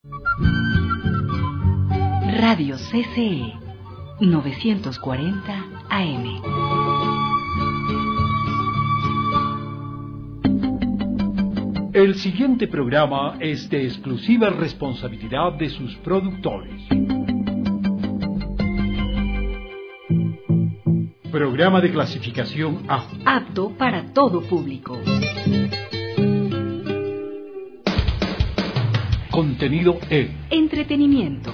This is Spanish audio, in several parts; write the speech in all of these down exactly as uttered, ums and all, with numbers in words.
Radio C C E novecientos cuarenta A M. El siguiente programa es de exclusiva responsabilidad de sus productores. Programa de clasificación A. Apto para todo público. Contenido E. Entretenimiento.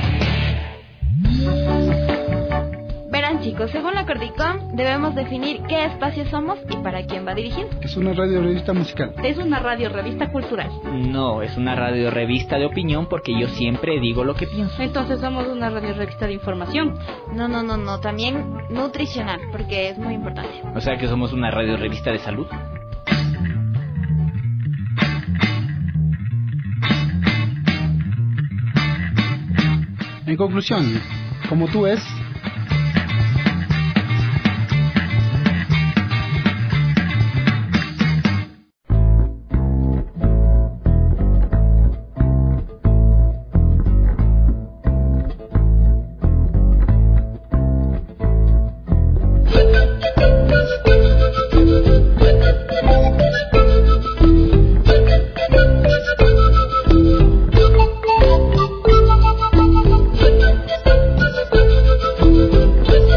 Verán, chicos, según la Cordicom debemos definir qué espacio somos y para quién va dirigido. Es una radio revista musical. Es una radio revista cultural. No, es una radio revista de opinión porque yo siempre digo lo que pienso. Entonces somos una radio revista de información. No, no, no, no, también nutricional, porque es muy importante. O sea que somos una radio revista de salud. En conclusión, como tú ves,